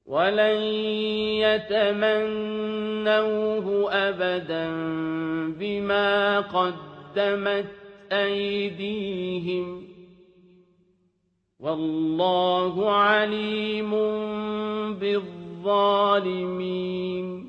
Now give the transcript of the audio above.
وَلَن يَتَمَنَّوْهُ أَبَدًا بِمَا قَدَّمَتْ أَيْدِيهِمْ ۗ وَاللَّهُ عَلِيمٌ بِالظَّالِمِينَ